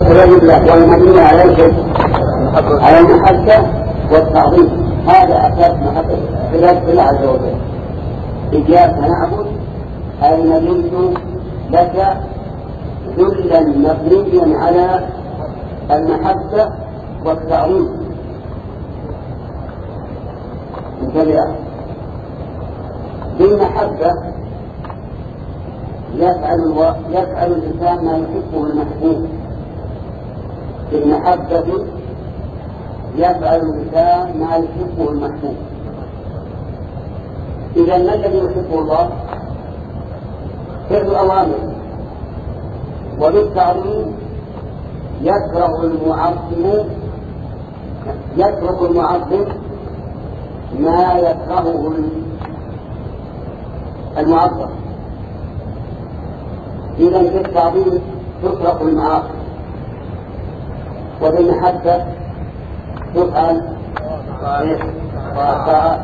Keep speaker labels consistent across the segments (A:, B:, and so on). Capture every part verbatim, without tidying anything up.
A: والمبني على الشرك على المحبة والتعظيم، هذا أساس محبة الله عز وجل. إياك نعبد أي نذل لك ذلا مبنيا على المحبة والتعظيم. انتبه، بالمحبة يفعل, يفعل الإنسان ما يحبه المحبوب، بالمحبة يفعل الإنسان ما يحبه المحبوب. إذا ما الذي يحبه الله؟ فعل أوامره. وبالتعظيم يكره المعظم يترك المعظم ما يكرهه المعظم. إذا بالتعظيم تترك المعاصي، وبالمحبة تفعل الطاعات،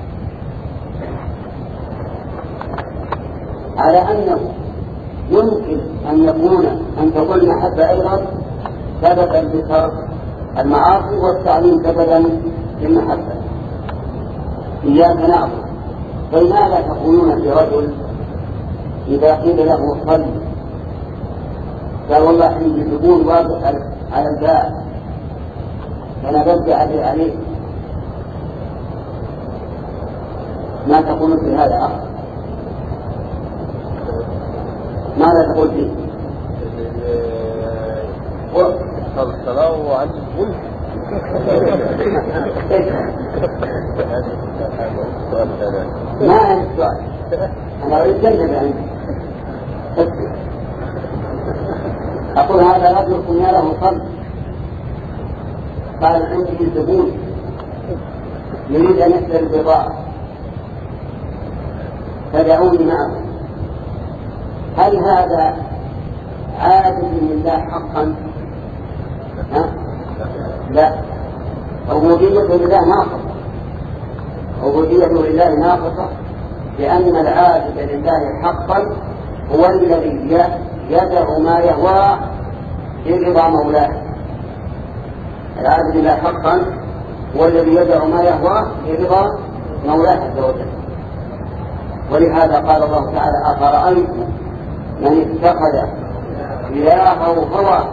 A: على أنه يمكن أن يكون أن تكون المحبة أيضا سببا لترك المعاصي، والتعليم سببا للمحبة. إياك نعبد، فلماذا تقولون في رجل إذا قيل له صل قال والله حين يجبون واقف على الباب فأنا برجع عليه عليه ما تقولون في هذا أخر؟ ماذا تقول فيه؟
B: الصلاة عن الملك.
A: ما عندي السؤال، أنا أريد جنب يعني. أقول هذا رجل كنا له صل قال عندي زبون يريد أن يشتري البضاعة فدعوني معه، هل هذا عابد لله حقا؟ ها؟ لا، عبوديته لله ناقصة، عبوديته لله ناقصة، لأن العابد لله حقا هو الذي يدع ما يهوى برضا مولاه. العابد لله حقا هو الذي يدع ما يهوى برضا مولاه عز وجل. ولهذا قال الله تعالى أفرأيتم من اتخذ إلهه هواه.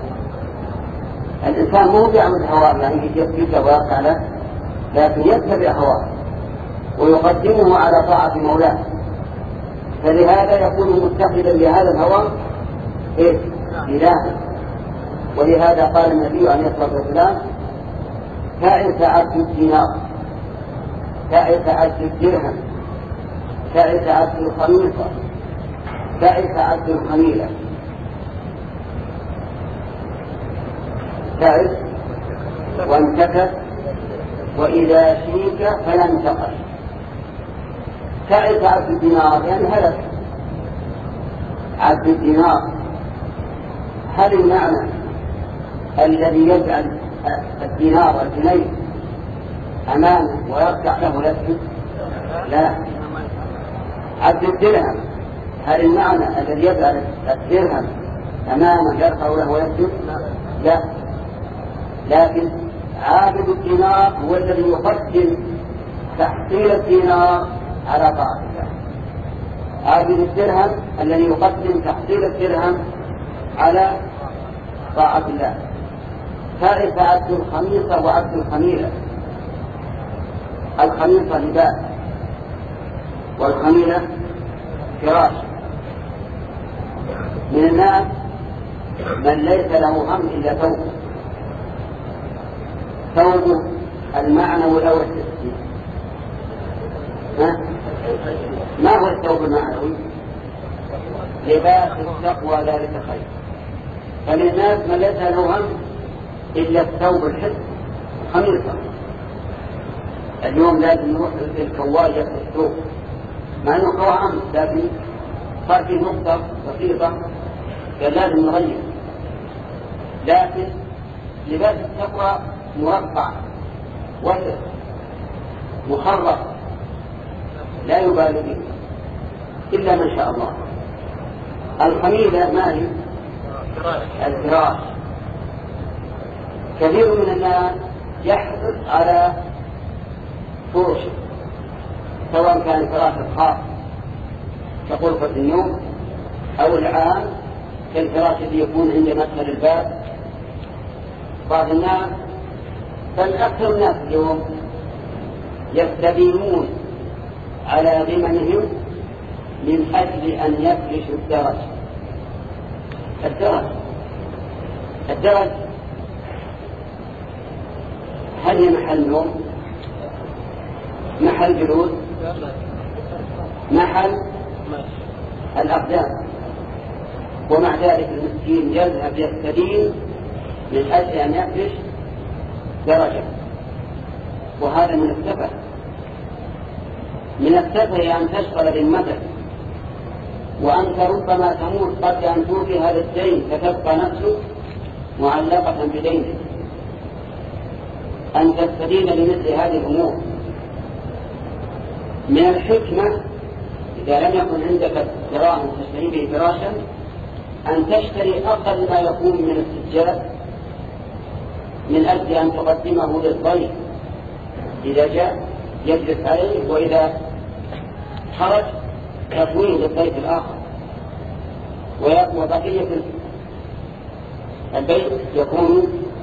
A: الإنسان مو بيعمل هواه يعني يتبع ويقع له، لكن يتبع هواه ويقدمه على طاعة مولاه، فلهذا يكون متخذا لهذا الهوى إيه؟ إلها. ولهذا قال النبي عليه الصلاة والسلام تعس عبد الدينار، تعس عبد الدرهم، تعس عبد الخميصة، تعس عبد الخميلة. تعس وانتكس وإذا شيك فلا انتقش. تعس عبد الدينار يعني هلك. عبد الدينار هل المعنى الذي يجعل الدينار الجنيه أمامه ويركع له يسجد؟ لا. عبد الدرهم هل المعنى الذي يجعل الدرهم أمامه يركع له ويسجد؟ لا. لكن عابد الدينار هو الذي يقدم تحصيل الدينار على طاعة الله. عابد الدرهم الذي يقدم تحصيل الدرهم على طاعة الله. تعرف عبد الخميصة وعبد الخميلة. الخميصة لباس والخميلة فراش. من الناس من ليس له هم إلا ثوبه، ثوبه المعنوي أو الحسي. ما هو الثوب المعنوي؟ لباس التقوى ذلك خير. فللناس من ليس له هم إلا الثوب الحسي خميصة. اليوم لازم نروح للكواجة في السوق مع أنه قوى أمس، لكن صار في نقطة بسيطة لازم نغير. لكن لباس التقوى مربع وسط مخرق لا يبالي به إلا من شاء الله. الخميلة ما هي؟ الفراش. كثير من الناس يحرص على فرشه، سواء كان فراش الخاص كغرفة النوم أو العام كالفراش الذي يكون عند مدخل الباب. بعض الناس بل أكثر الناس اليوم يستديمون على ضمنهم من أجل أن يفرشوا الدرج. الدرج الدرج هل هي محل نوم؟ محل جلوس؟ محل الأقدام. ومع ذلك المسكين يذهب يستدين من أجل أن يفرش درجة، وهذا من السفه. من السفه أن تشغل ذمتك، وأنت ربما تموت قبل أن توفي هذا الدين، فتبقى نفسك معلقة بدينك. أن تستدين لمثل هذه الأمور. من الحكمة إذا لم يكن عندك دراهم تشتري به فراشا أن تشتري أقل ما يكون من السجاد من أجل أن تقدمه للضيف إذا جاء يجلس عليه، وإذا خرج تطويه للضيف الآخر، وبقية البيت يكون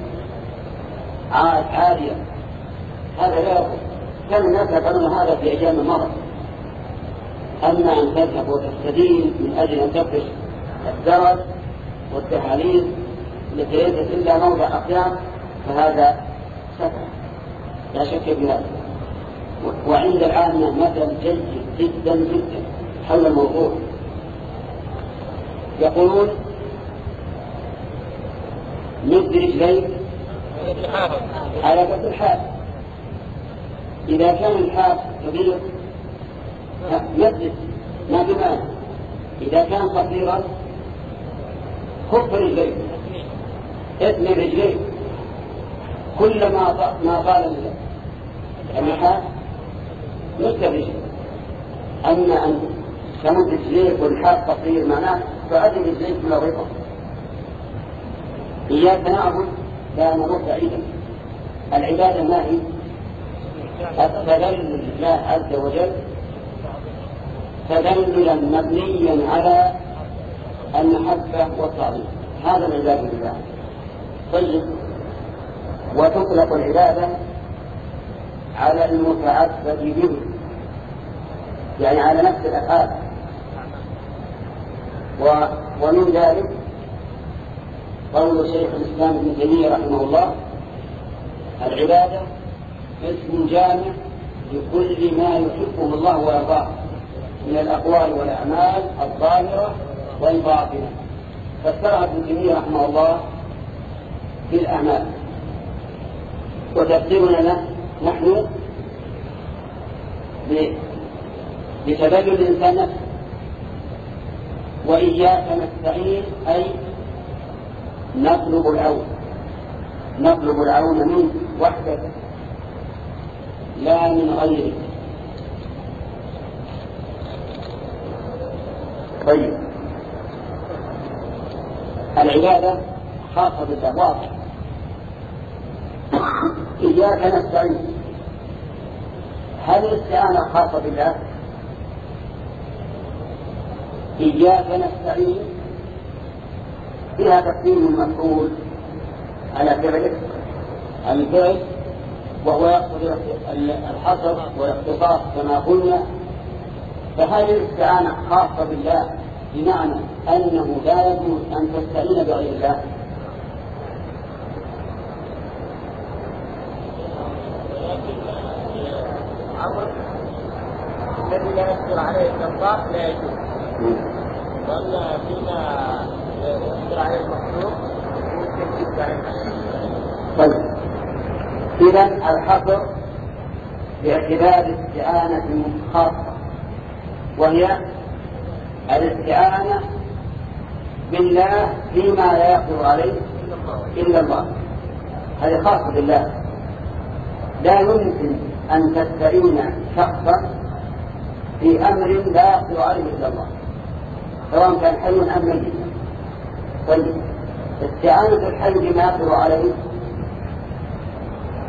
A: عالية. هذا لا يقول. كان الناس يفعلون هذا في أيام المرض. أما أن تذهب وتستدين من أجل أن تفرش الدرج والتهاليل التي ليست إلا موضع أقدام فهذا سفه لا شك في هذا. وعند العامة مثل جيد جدا جدا حول الموضوع. يقولون مد رجليك على قد الحال. إذا كان الحال كبير مد ما بمعنى، إذا كان قصيرا خف رجليك اثني رجليك كلما ما طال اللحاف مد رجليك. أما أن تمد رجليك والحاف قصير معناه فأدي رجليك كل غيظة. إياك نعبد لا نروح بعيدا. العبادة ما هي؟ التذلل لله عز وجل تذللا مبنيا على المحبة والتعظيم، هذا العبادة لله. طيب، وتطلق العبادة على المتعبد به، يعني على نفس الأفعال. ومن ذلك قول شيخ الإسلام ابن تيمية رحمه الله: العبادة اسم جامع لكل ما يحبه الله ويرضاه من الأقوال والأعمال الظاهرة والباطنة. فسرها ابن تيمية رحمه الله في الأعمال، وتفسيرنا له نحن لتبين الإنسان نفسه. وإياك نستعين أي نطلب العون، نطلب العون منك وحدك لا من غيرك. طيب، العبادة خاصة بالله واضح. إياك نستعين، هل الاستعانة خاصة بالله؟ إياك نستعين فيها تقديم المفعول على فعله الفعل، وهو يقصد الحصر والاختصاص كما قلنا. فهذه الاستعانة خاصة بالله بمعنى أنه لا يجوز أن تستعين بغير الله.
B: الذي لا يقدر عليه الجبار لا يجوز، وأن فيما يقدر عليه المخلوق ممكن جدا.
A: طيب، إذا الحصر باعتبار استعانة خاصة، وهي الاستعانة بالله فيما لا يقدر عليه إلا الله. هذه خاصة بالله. لا يمكن أن تستعين شخصا في أمر لا يقدر عليه إلا الله، سواء كان حي أم ميت. طيب، استعانة الحي بما يقدر عليه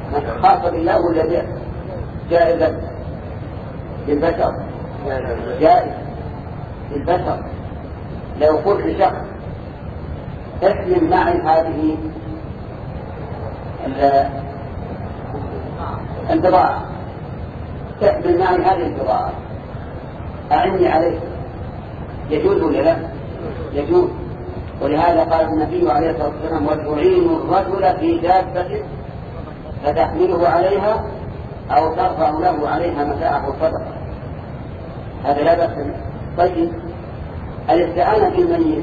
A: خاصة بالله ولا جائزة للبشر؟ جائز للبشر. لو قلت لشخص احمل معي هذه البضاعة، تحمل معي هذه البضاعة، أعني عليه، يجوز ولا لا؟ يجوز. ولهذا قال النبي عليه الصلاة والسلام: وتعين الرجل في دابته فتحمله عليها أو ترفع له عليها متاعه صدقة. هذا لا بأس. طيب الاستعانة بالميت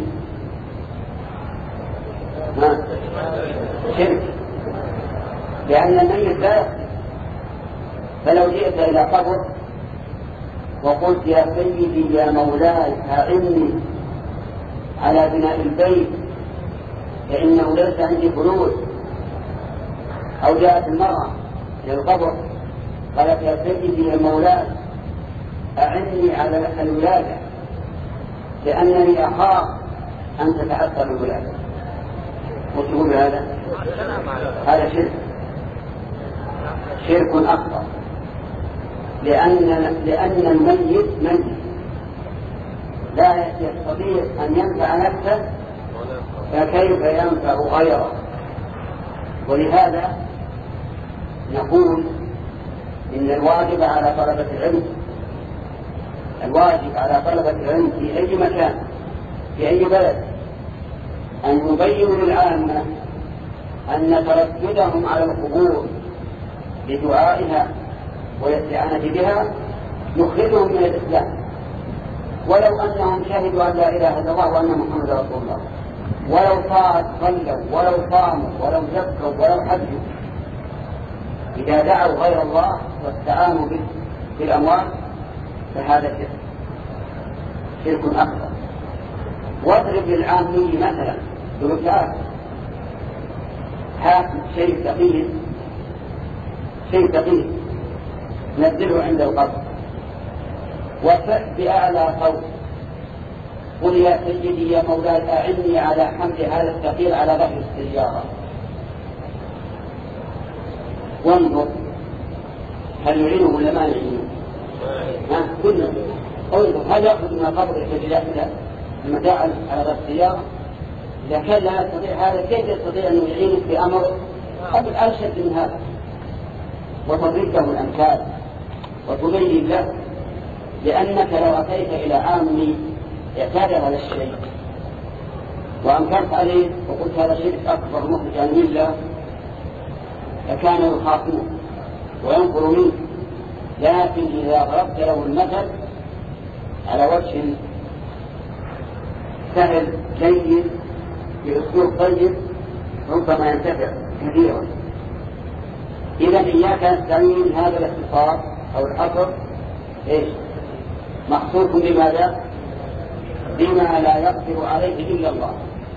A: ما شرك، لأن الميت لا يقدر. فلو جئت إلى قبر وقلت: يا سيدي يا مولاي أعني على بناء البيت فإنه ليس عندي فلوس، أو جاءت المرأة للقبر قالت: يا سيدي يا مولاي أعني على الولادة لأنني أخاف أن تتعثر الولادة، وتقول هذا هذا شرك، شرك أكبر، لأن لأن الميت ميت لا يستطيع أن ينفع نفسه، فكيف ينفع غيره؟ ولهذا نقول إن الواجب على طلبة العلم الواجب على طلبة العلم في أي مكان في أي بلد أن يبينوا للعامة أن ترددهم على القبور بدعائها والاستعانة بها يخرجهم من الإسلام، ولو أنهم شهدوا أن لا إله إلا الله وأن محمدا رسول الله، ولو صلوا ولو صاموا ولو زكوا ولو حجوا، إذا دعوا غير الله واستعانوا بالأموال فهذا شرك، شرك أكبر. واضرب للعامي مثلا بركاب هات شيء ثقيل شيء ثقيل نزله عند القبر وفأ بأعلى صوت قل: يا سيدي يا مولاي أعني على حمل هذا الثقيل على ظهر السيارة، وانظر هل يعينه ولا ما يعينه؟ ها كله انظر هل يأخذ من القبر يحتاج المتاع على ظهر السيارة؟ إذا كان لا يستطيع هذا كيف يستطيع أن يعينك في أمر قبل أشد من هذا؟ وتضرب له الأمثال وتبين له، لأنك لو أتيت إلى عامي اعتاد هذا الشيء وأنكرت عليه وقلت هذا شرك أكبر مخرج عن الله لكان يخافوه وينفر منه. لكن إذا ضربت له المثل على وجه سهل جيد بأسلوب طيب ربما ينتفع كثيرا. إذا إياك نستعين هذا الاختصار أو الحصر إيش مخصوص بماذا؟ بما لا يقدر عليه إلا الله،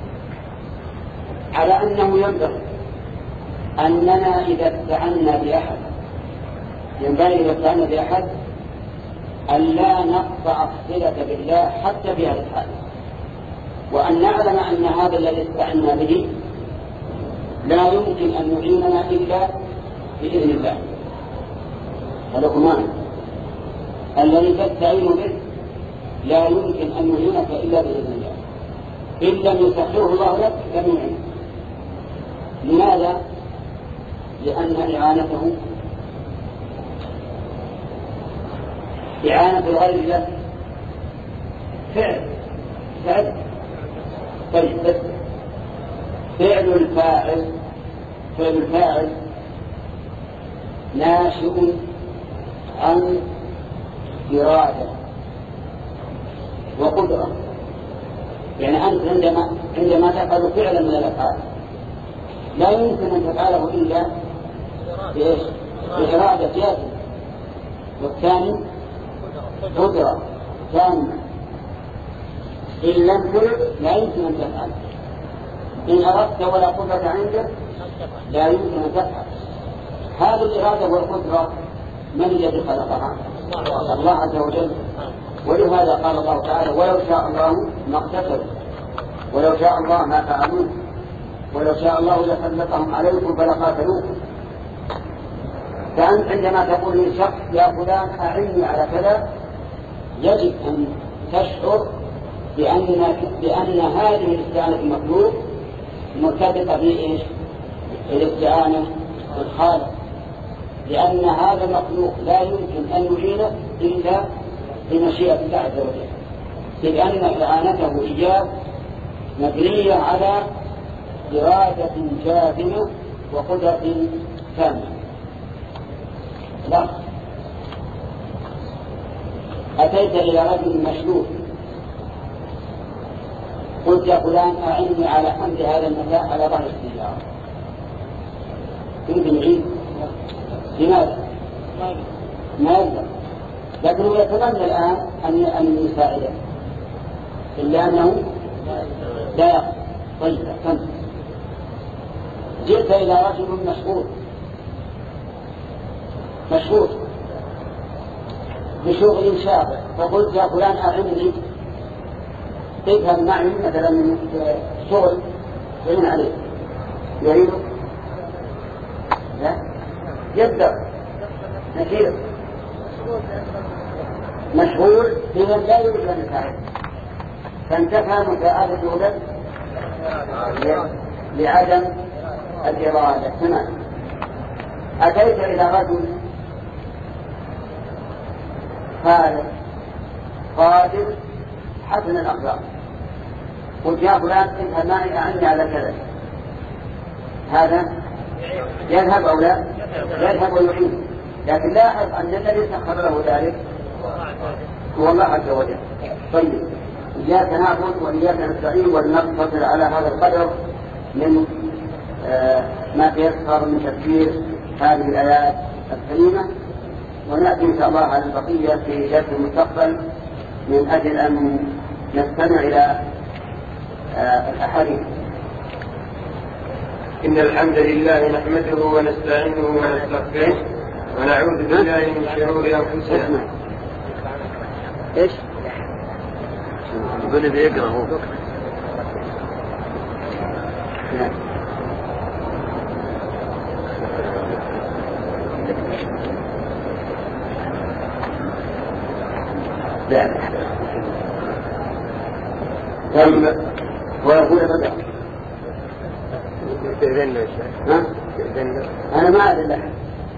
A: على أنه ينبغي أننا إذا استعنا بأحد ينبغي إذا استعنا بأحد أن لا نقطع الصلة بالله حتى في هذا الحال، وأن نعلم أن هذا الذي استعنا به لا يمكن أن يعيننا إلا بإذن الله. هذا كمان الذي تستعين به لا يمكن أن يعينك إلا بإذن الله، إن لم يسخره الله لك لم يعينك. لماذا؟ لأن إعانته إعانة غير الله فعل فعل طيب بس فعل الفاعل فعل الفاعل ناشئ عن إرادة وقدرة. يعني أنت عندما عندما تفعل فعلا من الأفعال لا يمكن أن تفعله إلا بإيش؟ بإرادة جازمة. والثاني قدرة ثانية، إن لم ترد لا يمكن أن تفعل. إن أردت ولا قدرة عندك لا يمكن أن تفعل. هذه الإرادة والقدرة من الذي خلقها؟ الله عز وجل. ولهذا قال الله تعالى: ولو شاء الله ما اقتتلوا ولو شاء الله ما فعلوه ولو شاء الله لسلطهم عليكم فلقاتلوكم. فأنت عندما تقول للشخص يا فلان أعني على كذا يجب أن تشعر بأن, بأن هذه الاستعانة المطلوب مرتبطة بإيش؟ الاستعانة بالخالق، لأن هذا المخلوق لا يمكن أن يعينه إلا بمشيئة الله عز وجل، لأن إعانته إياه مبنية على إرادة جازمة وقدرة تامة. لا أتيت إلى رجل مشلول قلت يا فلان أعني على حمل هذا المتاع على ظهر السيارة، يمكن يعيد؟ لماذا؟ ما يقدر، لكنه يتمنى الآن أن أن يساعده إلا أنه لا يقدر. طيب فهمت. جئت إلى رجل مشهور مشهور بشغل شاغل فقلت يا فلان أعني اذهب معي مثلا من شغل يعين عليه، يريد؟ لا يبدأ نكير مشغول إذا لا يريد أن يساعده، فانتفى مساعدته له لعدم الإرادة. تمام. أتيت إلى رجل فارغ قادر حسن الأخلاق قلت يا فلان اذهب معي أعني على كذا، هذا يذهب أو لا؟ يذهب ويعين، لكن لاحظ أن الذي سخر له ذلك هو الله عز وجل. طيب إياك نعبد وإياك نستعين ولنقتصر على هذا القدر من آه ما تيسر من تفسير هذه الآيات الكريمة، ونأتي إن شاء الله على البقية في درس المستقبل من أجل أن نستمع إلى آه الأحاديث.
C: إن الحمد لله نحمده ونستعينه ونستغفره ونعوذ بالله من شرور أنفسنا.
A: إيش؟
C: يقول لي يقرأ هو.
A: لا لا ويقول بدأ ها؟ أنا ما أدري لك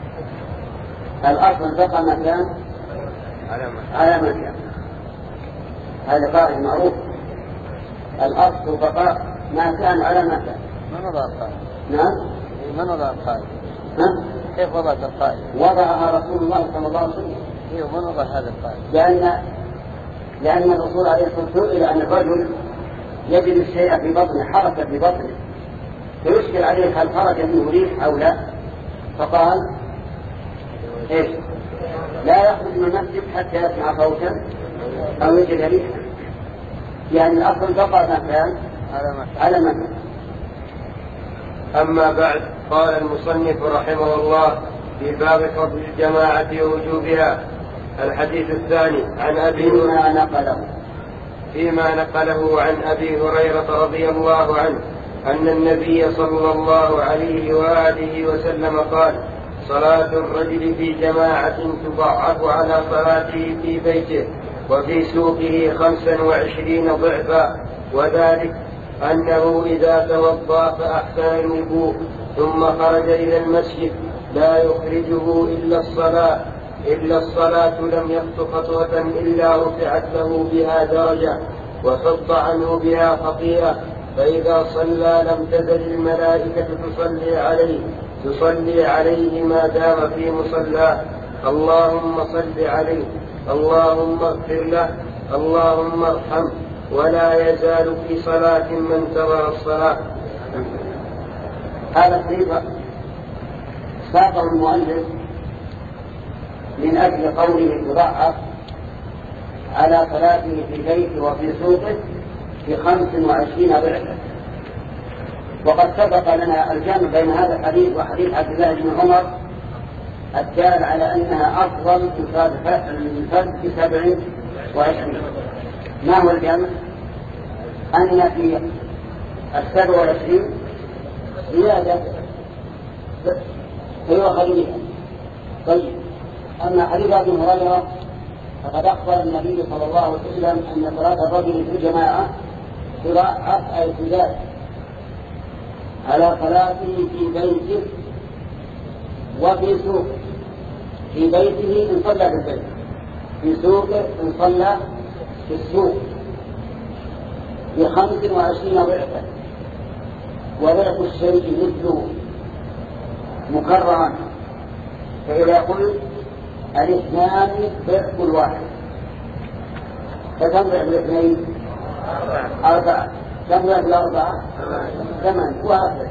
A: الأصل بقى مكان على مكان، هذا قائد معروف. الأصل بقاء ما كان على مكان.
B: من وضع القائد؟
A: نعم.
B: من وضع القائد؟
A: ها؟
B: كيف وضعت القائد؟
A: وضعها رسول الله صلى الله عليه وسلم.
B: إيه ومن وضع هذا القائد؟
A: لأن لأن الرسول عليه الصلاة والسلام إلى أن الرجل يجد الشيء في بطنه، حركة في بطنه، فيشكل عليه هل خرج منه ريح أو لا، فقال إيش؟ لا يخرج من المسجد حتى يسمع صوتا أو يجد ريحا، يعني الأصل بقى مكان على مكان.
C: أما بعد، قال المصنف رحمه الله في باب فضل الجماعة ووجوبها. الحديث الثاني عن أبي
A: فيما نقله
C: فيما نقله عن أبي هريرة رضي الله عنه أن النبي صلى الله عليه وآله وسلم قال: صلاة الرجل في جماعة تضاعف على صلاته في بيته وفي سوقه خمسا وعشرين ضعفا، وذلك أنه إذا توضأ فأحسن الوضوء ثم خرج إلى المسجد لا يخرجه إلا الصلاة إلا الصلاة لم يخط خطوة إلا رفعت له بها درجة وحط عنه بها خطيئة، فإذا صلى لم تزل الملائكة تصلي عليه تصلي عليه ما دام في مصلاه. اللهم صل عليه، اللهم اغفر له، اللهم ارحمه، ولا يزال في صلاة من انتظر الصلاة.
A: هذا الحديث ساقه المؤلف من أجل قوله تضاعف على صلاته في بيته وفي سوقه في خمس وعشرين ضعفا. وقد سبق لنا الجمع بين هذا الحديث وحديث عبد الله بن عمر الدال على أنها أفضل من فرد في سبع وعشرين. ما هو الجمع؟ أن في السبع والعشرين زيادة فيؤخذ بها، طيب، أما حديث أبي هريرة فقد أخبر النبي صلى الله عليه وسلم أن صلاة الرجل في الجماعة تضاعف أي تزاد على صلاته في بيته وفي سوقه. في بيته إن صلى في البيت، في سوقه إن صلى في السوق، بخمس وعشرين ضعفا، وضعف الشيء مثله مكررا. فإذا قلت الاثنان ضعف الواحد فكم ضعف الاثنين؟ أربعة. كم ضعف الأربعة؟ ثمان. وهكذا،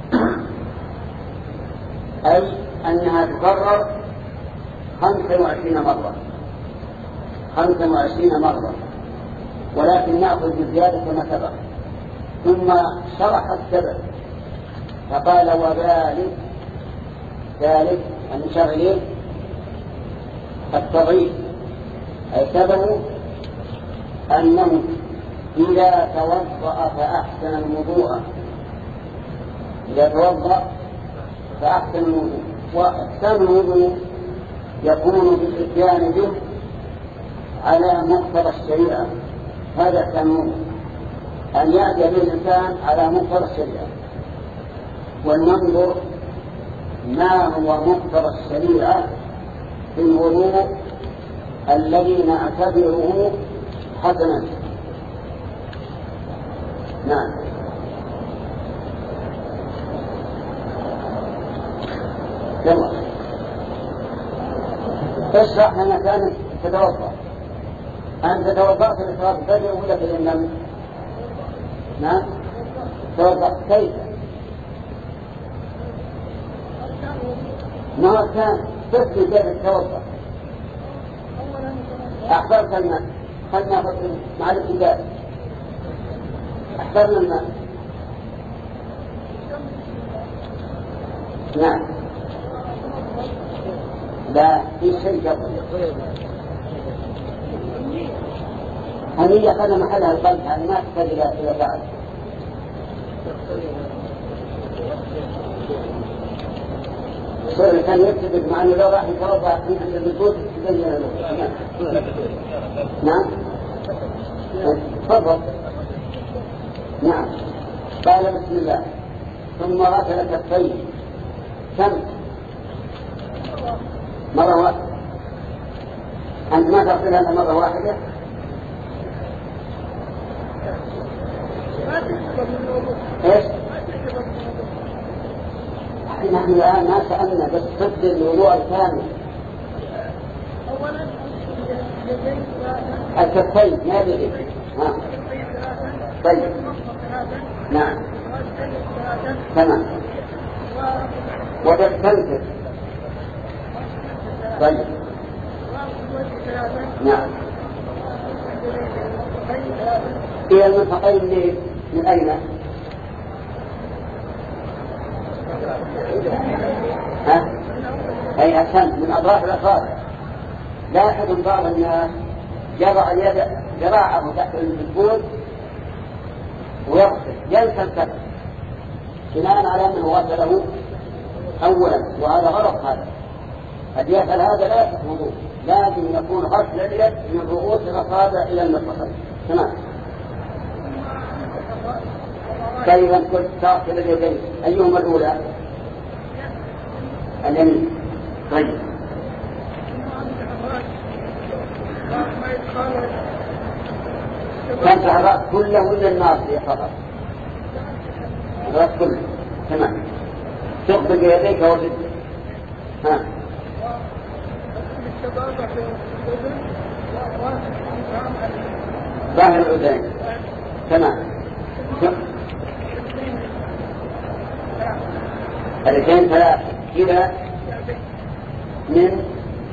A: أي أنها تكرر خمسة وعشرين مرة خمسة وعشرين مرة، ولكن نأخذ بالزيادة كما سبق. ثم شرح السبب فقال وذلك ذلك أن شرعه التضعيف، أي سببه أنه إذا توضأ فأحسن الوضوء إذا توضأ فأحسن الوضوء وأحسن الوضوء يكون بالإتيان به على مقتضى الشريعة. هذا كان أن يأتي به الإنسان على مقتضى الشريعة، ولننظر ما هو مقتضى الشريعة في الوضوء الذي نعتبره حسنا. نعم. يلا اشرح لنا كانت تتوضأ. أنت توضأت لصلاة الفجر ولا في النوم؟ نعم. توضأت كيف؟ ما كان تفكر كيف تتوضأ. أحضرت الماء، خلنا مع الابتداء أحضرنا الماء. نعم. لا في شيء قبل هنية خلنا محلها القلب، يعني ما تحتاج إلى فعل. الشيء كان يكتب مع أنه لو راح يتوضأ عند البيوت تبين له. نعم. تفضل. نعم. قال بسم الله ثم غسل كفيه. كم؟ مرة واحدة. أنت ما تغسلها مرة واحدة؟ إيش؟ نحن الآن ما سألنا بس صد الوضوء الكامل. الكفين ما يدري. ها. طيب. نعم. تمام. وتستنكر. طيب. نعم. إلى المرفقين من من أين؟ ها؟ أي أحسن من أطراف الأصابع. لاحظ بعض الناس يضع اليد ذراعه تحت الجبون ويغسل ينسى الكف بناء على أنه غسله أولا، وهذا غلط. هذا قد يفعل هذا لا يصح وضوء، لازم يكون غسل اليد من رؤوس الأصابع إلى المرفقين. تمام. كيف كنت تغسل اليدين؟ أيهما الأولى؟ اليمين. طيب. تمسح الرأس كله ولا الناصية فقط؟ الرأس كله. تمام. تقبل يديك وجد. ها. ظاهر الأذين. تمام. الاثنين ثلاثة كذا من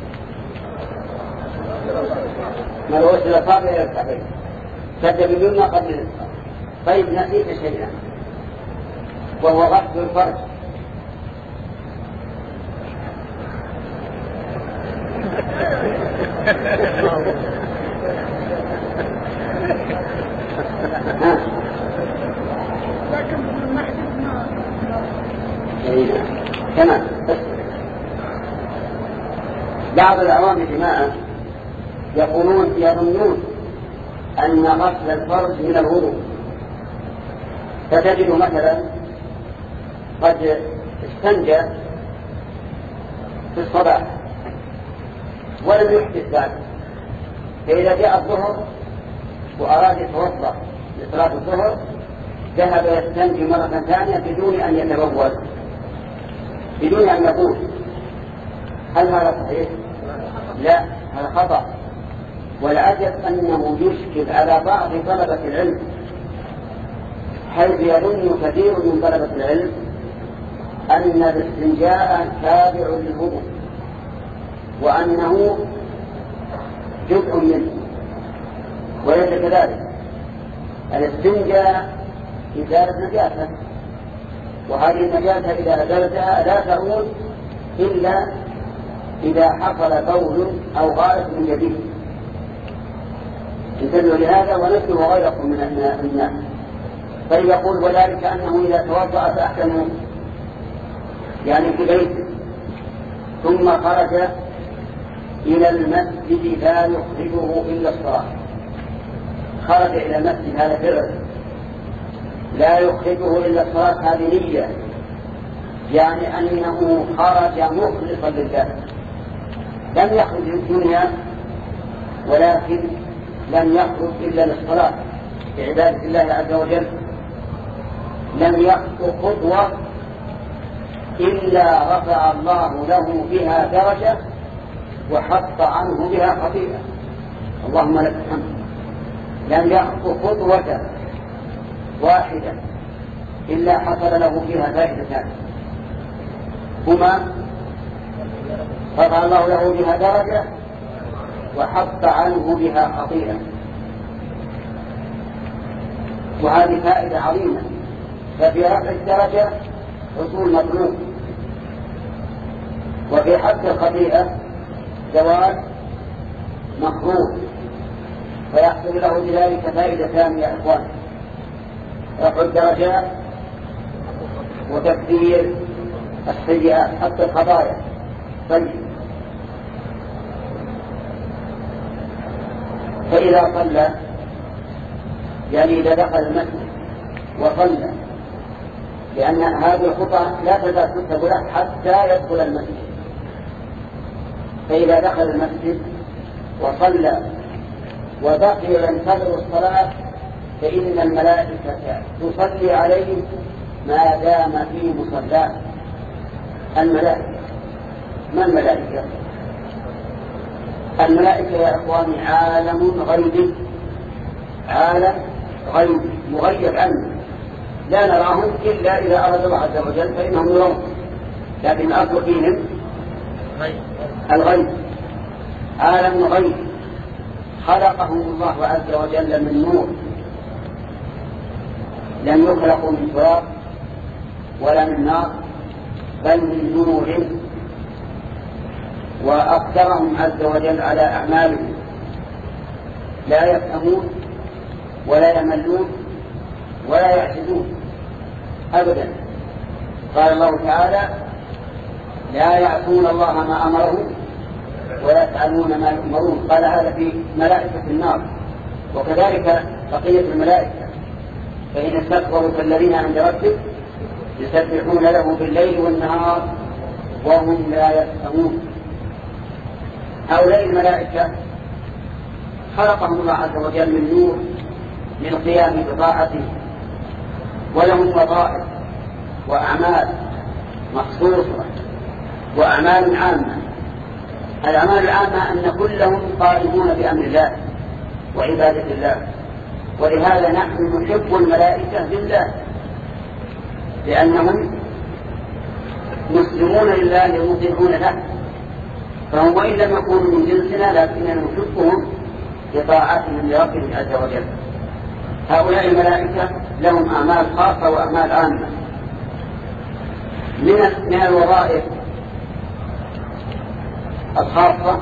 A: مروس الأصابع إلى الكعبين. تبدأ ما قبل الإصابع. طيب نسيت شيئا وهو غسل الفرج. تمام. بعض العوام جماعة يقولون يظنون أن غسل الفرج من الوضوء، فتجد مثلا قد استنجى في الصباح ولم يحدث بعد، فإذا جاء الظهر وأراد يتوضأ لصلاة الظهر ذهب يستنجي مرة ثانية بدون أن يتبول، بدون أن يقول. هل هذا صحيح؟ لا، هذا خطأ. والعجب أنه يشكل على بعض طلبة العلم، حيث يظن كثير من طلبة العلم أن الاستنجاء تابع للوضوء وأنه جزء منه، وليس كذلك. الاستنجاء إزالة نجاسة، وهذه النجاسة إذا أزالتها لا تعود إلا إذا حصل بول أو غائط من جديد. انتبهوا لهذا ونسلوا غيركم من الناس. فيقول وذلك أنه إذا توضأ فأحسن يعني في بيته ثم خرج إلى المسجد لا يخرجه إلا الصلاة، خرج إلى المسجد هذا فعل لا يخرجه إلا الصلاة، هذه نية، يعني أنه خرج مخلصا لله، لم يخرج للدنيا ولكن لم يخرج إلا للصلاة بعبادة الله عز وجل، لم يخطو خطوة إلا رفع الله له بها درجة وحط عنه بها خطيئة. اللهم لك الحمد. لم يخطو خطوة واحدة إلا حصل له فيها فائدتان، هما رفع الله له بها درجة وحط عنه بها خطيئة. وهذه فائدة عظيمة. ففي رفع الدرجة حصول مطلوب، وفي حد الخطيئة زوال مكروه، فيحصل له بذلك فائدتان يا إخوان: رفع الدرجات وتكثير السيئات حتى الخطايا. طيب، فإذا صلى يعني إذا دخل المسجد وصلى، لأن هذه الخطى لا تزال تكتب له حتى يدخل المسجد، فإذا دخل المسجد وصلى وبقي ينتظر الصلاة فإن الملائكة تصلي عليه ما دام في مصلاه. الملائكة، ما الملائكة؟ الملائكة يا إخواني عالم غيبي، عالم غيبي مغيب عنه، لا نراهم إلا إذا أراد الله عز وجل فإنهم يرون، لكن الأصل فيهم الغيب، عالم غيب خلقهم الله عز وجل من نور، لم يخلقوا من تراب ولا من نار بل من نور، وأقدرهم عز وجل على أعمالهم، لا يفهمون ولا يملون ولا يعجزون أبدا. قال الله تعالى: لا يعصون الله ما أمرهم ولا يفعلون ما يؤمرون. قال هذا في ملائكة النار، وكذلك بقية الملائكة، فإن استكبروا فالذين عند ربك يسبحون له بالليل والنهار وهم لا يفهمون. هؤلاء الملائكة خلقهم الله عز وجل من نور للقيام بطاعته، ولهم وظائف وأعمال مخصوصة وأعمال عامة. الأعمال العامة أن كلهم قائمون بأمر الله وعبادة الله، ولهذا نحن نحب الملائكة لله، لأنهم مسلمون لله ومطيعون له، فهم وإن لم يكونوا من جنسنا لكننا نحبهم لطاعتهم لربهم عز وجل. هؤلاء الملائكة لهم أعمال خاصة وأعمال عامة. من من الوظائف الخاصة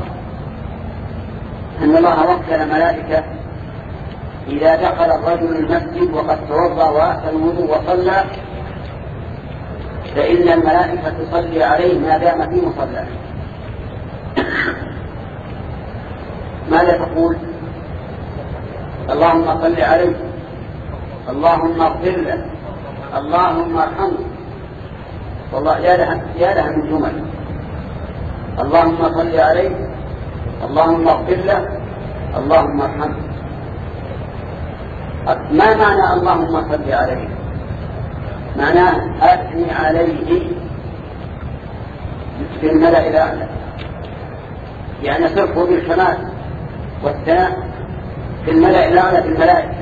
A: أن الله وكل ملائكة إذا دخل الرجل المسجد وقد توضأ وأحسن الوضوء وصلى فإن الملائكة تصلي عليه ما دام في مصلاه. ماذا تقول؟ اللهم صل عليه، اللهم اغفر له، اللهم ارحمه. والله يا لها يا لها من جمل. اللهم صل عليه، اللهم اغفر له، اللهم ارحمه. ما معنى اللهم صل عليه؟ معناه أثني عليه في الملأ الأعلى، يعني صفه بالكمال والثناء في الملأ الأعلى في الملائكة.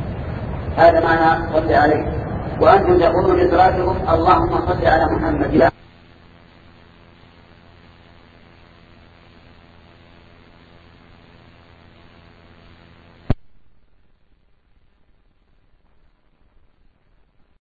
A: هذا معنى صل عليه. وأنتم تقولون لصلاتكم اللهم صل على محمد.